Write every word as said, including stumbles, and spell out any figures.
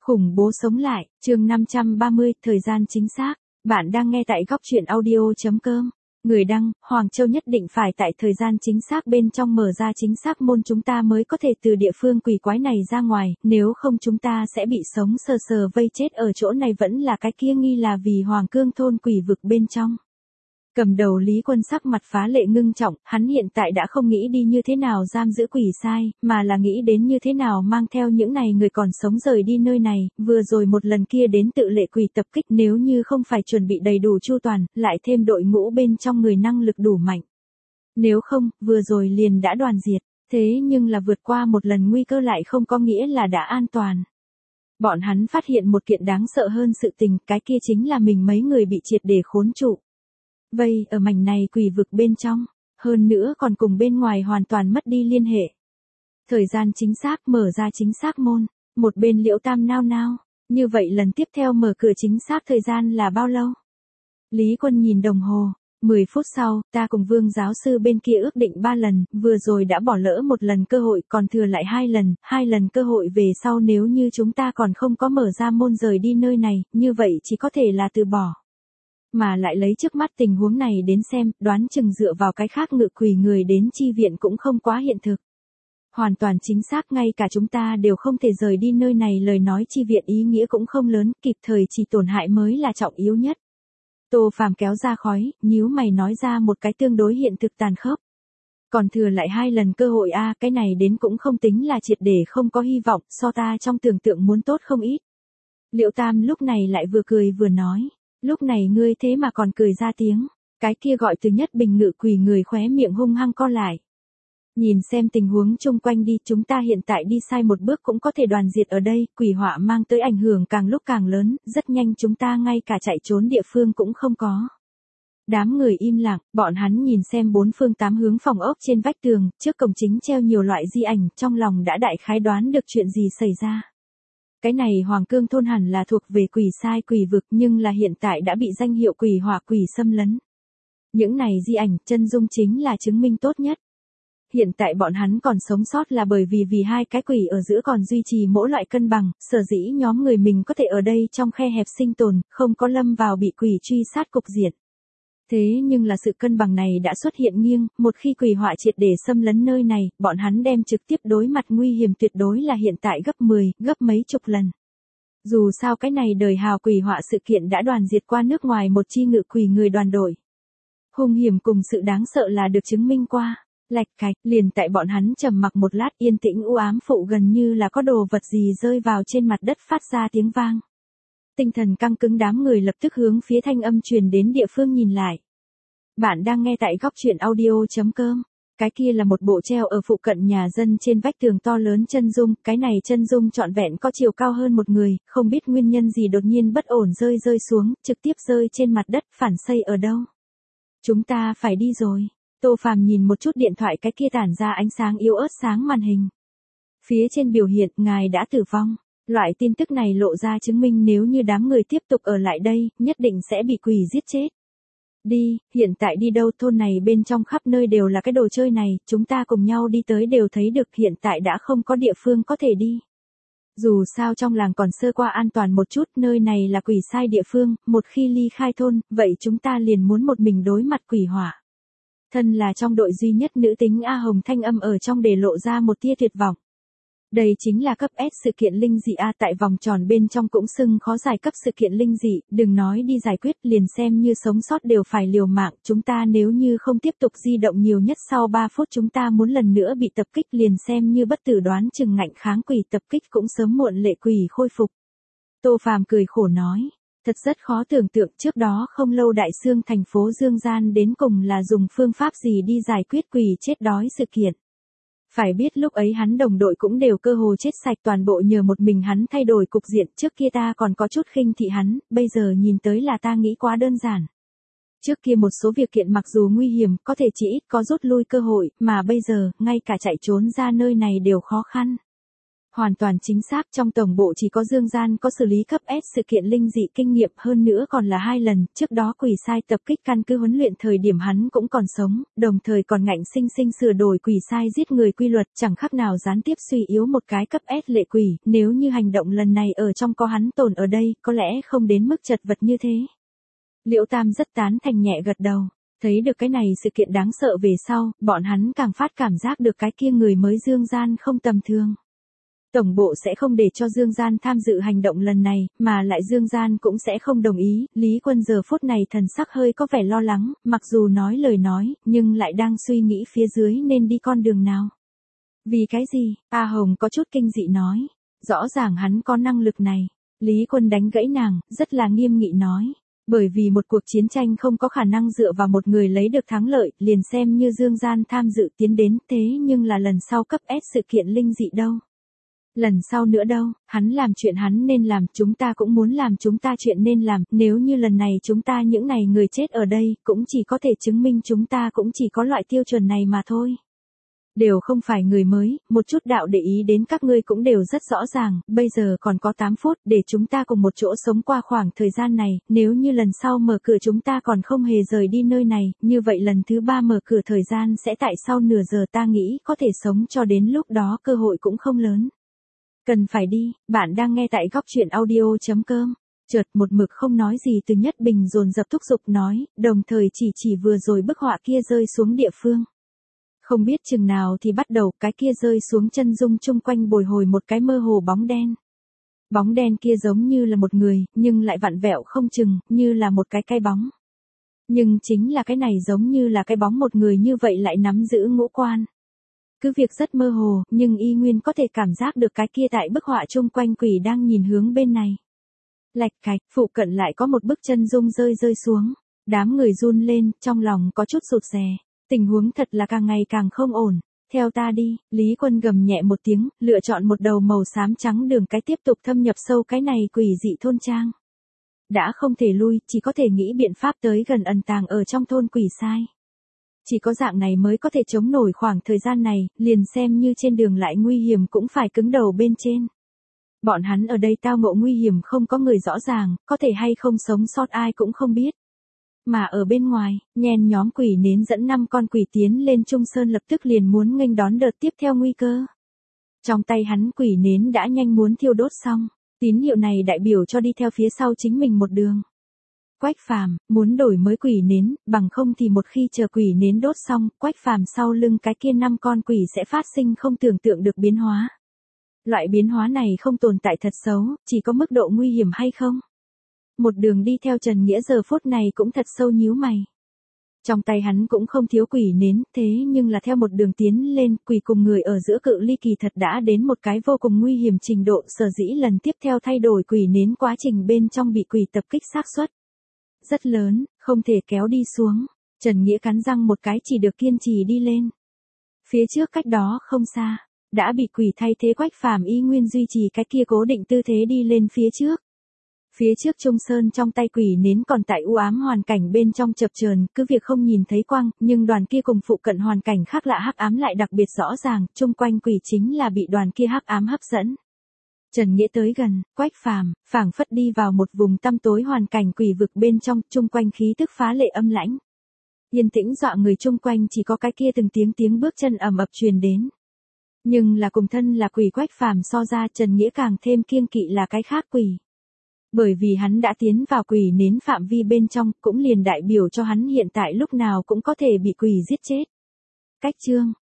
Khủng bố sống lại, chương năm trăm ba mươi, thời gian chính xác. Bạn đang nghe tại góc truyện audio.com. Người đăng, Hoàng Châu nhất định phải tại thời gian chính xác bên trong mở ra chính xác môn chúng ta mới có thể từ địa phương quỷ quái này ra ngoài, nếu không chúng ta sẽ bị sống sờ sờ vây chết ở chỗ này vẫn là cái kia nghi là vì Hoàng Cương thôn quỷ vực bên trong. Cầm đầu Lý Quân sắc mặt phá lệ ngưng trọng, hắn hiện tại đã không nghĩ đi như thế nào giam giữ quỷ sai, mà là nghĩ đến như thế nào mang theo những này người còn sống rời đi nơi này, vừa rồi một lần kia đến tự lệ quỷ tập kích nếu như không phải chuẩn bị đầy đủ chu toàn, lại thêm đội ngũ bên trong người năng lực đủ mạnh. Nếu không, vừa rồi liền đã đoàn diệt, thế nhưng là vượt qua một lần nguy cơ lại không có nghĩa là đã an toàn. Bọn hắn phát hiện một kiện đáng sợ hơn sự tình, cái kia chính là mình mấy người bị triệt để khốn trụ. Vây ở mảnh này quỷ vực bên trong, hơn nữa còn cùng bên ngoài hoàn toàn mất đi liên hệ. Thời gian chính xác mở ra chính xác môn, một bên Liễu Tam nao nao, như vậy lần tiếp theo mở cửa chính xác thời gian là bao lâu? Lý Quân nhìn đồng hồ, mười phút sau, ta cùng Vương giáo sư bên kia ước định ba lần, vừa rồi đã bỏ lỡ một lần cơ hội còn thừa lại hai lần, hai lần cơ hội về sau nếu như chúng ta còn không có mở ra môn rời đi nơi này, như vậy chỉ có thể là từ bỏ. Mà lại lấy trước mắt tình huống này đến xem, đoán chừng dựa vào cái khác ngự quỷ người đến chi viện cũng không quá hiện thực. Hoàn toàn chính xác ngay cả chúng ta đều không thể rời đi nơi này lời nói chi viện ý nghĩa cũng không lớn, kịp thời chỉ tổn hại mới là trọng yếu nhất. Tô Phàm kéo ra khói, nhíu mày nói ra một cái tương đối hiện thực tàn khốc. Còn thừa lại hai lần cơ hội a, cái này đến cũng không tính là triệt để không có hy vọng, so ta trong tưởng tượng muốn tốt không ít. Liễu Tam lúc này lại vừa cười vừa nói. Lúc này ngươi thế mà còn cười ra tiếng, cái kia gọi từ nhất bình ngự quỷ người khóe miệng hung hăng co lại. Nhìn xem tình huống chung quanh đi, chúng ta hiện tại đi sai một bước cũng có thể đoàn diệt ở đây, quỷ họa mang tới ảnh hưởng càng lúc càng lớn, rất nhanh chúng ta ngay cả chạy trốn địa phương cũng không có. Đám người im lặng, bọn hắn nhìn xem bốn phương tám hướng phòng ốc trên vách tường, trước cổng chính treo nhiều loại di ảnh, trong lòng đã đại khái đoán được chuyện gì xảy ra. Cái này Hoàng Cương thôn hẳn là thuộc về quỷ sai quỷ vực nhưng là hiện tại đã bị danh hiệu quỷ hỏa quỷ xâm lấn. Những này di ảnh, chân dung chính là chứng minh tốt nhất. Hiện tại bọn hắn còn sống sót là bởi vì vì hai cái quỷ ở giữa còn duy trì mỗi loại cân bằng, sở dĩ nhóm người mình có thể ở đây trong khe hẹp sinh tồn, không có lâm vào bị quỷ truy sát cục diện. Thế nhưng là sự cân bằng này đã xuất hiện nghiêng, một khi quỷ họa triệt để xâm lấn nơi này, bọn hắn đem trực tiếp đối mặt nguy hiểm tuyệt đối là hiện tại gấp mười, gấp mấy chục lần. Dù sao cái này đời hào quỷ họa sự kiện đã đoàn diệt qua nước ngoài một chi ngự quỷ người đoàn đội. Hung hiểm cùng sự đáng sợ là được chứng minh qua. Lạch cạch, liền tại bọn hắn trầm mặc một lát yên tĩnh u ám phụ gần như là có đồ vật gì rơi vào trên mặt đất phát ra tiếng vang. Tinh thần căng cứng đám người lập tức hướng phía thanh âm truyền đến địa phương nhìn lại. Bạn đang nghe tại góc truyện audio.com. Cái kia là một bộ treo ở phụ cận nhà dân trên vách tường to lớn chân dung, cái này chân dung trọn vẹn có chiều cao hơn một người, không biết nguyên nhân gì đột nhiên bất ổn rơi rơi xuống, trực tiếp rơi trên mặt đất phản xây ở đâu. Chúng ta phải đi rồi. Tô Phàm nhìn một chút điện thoại cái kia tản ra ánh sáng yếu ớt sáng màn hình. Phía trên biểu hiện ngài đã tử vong. Loại tin tức này lộ ra chứng minh nếu như đám người tiếp tục ở lại đây, nhất định sẽ bị quỷ giết chết. Đi, hiện tại đi đâu thôn này bên trong khắp nơi đều là cái đồ chơi này, chúng ta cùng nhau đi tới đều thấy được hiện tại đã không có địa phương có thể đi. Dù sao trong làng còn sơ qua an toàn một chút, nơi này là quỷ sai địa phương, một khi ly khai thôn, vậy chúng ta liền muốn một mình đối mặt quỷ hỏa. Thân là trong đội duy nhất nữ tính A Hồng thanh âm ở trong để lộ ra một tia tuyệt vọng. Đây chính là cấp S sự kiện linh dị A tại vòng tròn bên trong cũng xưng khó giải cấp sự kiện linh dị, đừng nói đi giải quyết liền xem như sống sót đều phải liều mạng, chúng ta nếu như không tiếp tục di động nhiều nhất sau ba phút chúng ta muốn lần nữa bị tập kích liền xem như bất tử đoán chừng ngạnh kháng quỷ tập kích cũng sớm muộn lệ quỷ khôi phục. Tô Phàm cười khổ nói, thật rất khó tưởng tượng trước đó không lâu Đại Xương thành phố Dương Gian đến cùng là dùng phương pháp gì đi giải quyết quỷ chết đói sự kiện. Phải biết lúc ấy hắn đồng đội cũng đều cơ hồ chết sạch toàn bộ nhờ một mình hắn thay đổi cục diện trước kia ta còn có chút khinh thị hắn, bây giờ nhìn tới là ta nghĩ quá đơn giản. Trước kia một số việc kiện mặc dù nguy hiểm có thể chỉ ít có rút lui cơ hội, mà bây giờ, ngay cả chạy trốn ra nơi này đều khó khăn. Hoàn toàn chính xác, trong tổng bộ chỉ có Dương Gian có xử lý cấp S sự kiện linh dị kinh nghiệm, hơn nữa còn là hai lần, trước đó quỷ sai tập kích căn cứ huấn luyện thời điểm hắn cũng còn sống, đồng thời còn ngạnh sinh sinh sửa đổi quỷ sai giết người quy luật, chẳng khác nào gián tiếp suy yếu một cái cấp S lệ quỷ, nếu như hành động lần này ở trong có hắn tồn ở đây, có lẽ không đến mức chật vật như thế. Liễu Tam rất tán thành nhẹ gật đầu. Thấy được cái này sự kiện đáng sợ về sau, bọn hắn càng phát cảm giác được cái kia người mới Dương Gian không tầm thường. Tổng bộ sẽ không để cho Dương Gian tham dự hành động lần này, mà lại Dương Gian cũng sẽ không đồng ý, Lý Quân giờ phút này thần sắc hơi có vẻ lo lắng, mặc dù nói lời nói, nhưng lại đang suy nghĩ phía dưới nên đi con đường nào. Vì cái gì? A Hồng có chút kinh dị nói. Rõ ràng hắn có năng lực này. Lý Quân đánh gãy nàng, rất là nghiêm nghị nói. Bởi vì một cuộc chiến tranh không có khả năng dựa vào một người lấy được thắng lợi, liền xem như Dương Gian tham dự tiến đến, thế nhưng là lần sau cấp S sự kiện linh dị đâu. Lần sau nữa đâu, hắn làm chuyện hắn nên làm, chúng ta cũng muốn làm chúng ta chuyện nên làm, nếu như lần này chúng ta những này người chết ở đây, cũng chỉ có thể chứng minh chúng ta cũng chỉ có loại tiêu chuẩn này mà thôi. Đều không phải người mới, một chút đạo để ý đến các ngươi cũng đều rất rõ ràng, bây giờ còn có tám phút để chúng ta cùng một chỗ sống qua khoảng thời gian này, nếu như lần sau mở cửa chúng ta còn không hề rời đi nơi này, như vậy lần thứ ba mở cửa thời gian sẽ tại sau nửa giờ, ta nghĩ có thể sống cho đến lúc đó cơ hội cũng không lớn. Cần phải đi, bạn đang nghe tại góc truyện audio.com. Chợt một mực không nói gì Từ Nhất Bình dồn dập thúc giục nói, đồng thời chỉ chỉ vừa rồi bức họa kia rơi xuống địa phương. Không biết chừng nào thì bắt đầu cái kia rơi xuống chân dung chung quanh bồi hồi một cái mơ hồ bóng đen. Bóng đen kia giống như là một người, nhưng lại vặn vẹo không chừng, như là một cái cái bóng. Nhưng chính là cái này giống như là cái bóng một người như vậy lại nắm giữ ngũ quan. Cứ việc rất mơ hồ, nhưng y nguyên có thể cảm giác được cái kia tại bức họa chung quanh quỷ đang nhìn hướng bên này. Lạch cạch, phụ cận lại có một bức chân dung rơi rơi xuống. Đám người run lên, trong lòng có chút rụt rè. Tình huống thật là càng ngày càng không ổn. Theo ta đi, Lý Quân gầm nhẹ một tiếng, lựa chọn một đầu màu xám trắng đường cái tiếp tục thâm nhập sâu cái này quỷ dị thôn trang. Đã không thể lui, chỉ có thể nghĩ biện pháp tới gần ẩn tàng ở trong thôn quỷ sai. Chỉ có dạng này mới có thể chống nổi khoảng thời gian này, liền xem như trên đường lại nguy hiểm cũng phải cứng đầu bên trên. Bọn hắn ở đây tao ngộ nguy hiểm không có người rõ ràng, có thể hay không sống sót ai cũng không biết. Mà ở bên ngoài, nhen nhóm quỷ nến dẫn năm con quỷ tiến lên Trung Sơn lập tức liền muốn nghênh đón đợt tiếp theo nguy cơ. Trong tay hắn quỷ nến đã nhanh muốn thiêu đốt xong, tín hiệu này đại biểu cho đi theo phía sau chính mình một đường. Quách Phàm muốn đổi mới quỷ nến, bằng không thì một khi chờ quỷ nến đốt xong, Quách Phàm sau lưng cái kia năm con quỷ sẽ phát sinh không tưởng tượng được biến hóa. Loại biến hóa này không tồn tại thật xấu, chỉ có mức độ nguy hiểm hay không. Một đường đi theo Trần Nghĩa giờ phút này cũng thật sâu nhíu mày. Trong tay hắn cũng không thiếu quỷ nến, thế nhưng là theo một đường tiến lên, quỷ cùng người ở giữa cự ly kỳ thật đã đến một cái vô cùng nguy hiểm trình độ, sở dĩ lần tiếp theo thay đổi quỷ nến quá trình bên trong bị quỷ tập kích xác suất rất lớn, không thể kéo đi xuống. Trần Nghĩa cắn răng một cái chỉ được kiên trì đi lên. Phía trước cách đó không xa, đã bị quỷ thay thế Quách Phàm y nguyên duy trì cái kia cố định tư thế đi lên phía trước. Phía trước Trung Sơn trong tay quỷ nến còn tại u ám hoàn cảnh bên trong chập chờn, cứ việc không nhìn thấy quang, nhưng đoàn kia cùng phụ cận hoàn cảnh khác lạ hắc ám lại đặc biệt rõ ràng, chung quanh quỷ chính là bị đoàn kia hắc ám hấp dẫn. Trần Nghĩa tới gần, Quách Phàm, phảng phất đi vào một vùng tăm tối hoàn cảnh quỷ vực bên trong, chung quanh khí tức phá lệ âm lãnh. Yên tĩnh dọa người chung quanh chỉ có cái kia từng tiếng tiếng bước chân ầm ập truyền đến. Nhưng là cùng thân là quỷ Quách Phàm so ra, Trần Nghĩa càng thêm kiêng kỵ là cái khác quỷ. Bởi vì hắn đã tiến vào quỷ nến phạm vi bên trong, cũng liền đại biểu cho hắn hiện tại lúc nào cũng có thể bị quỷ giết chết. Cách chương,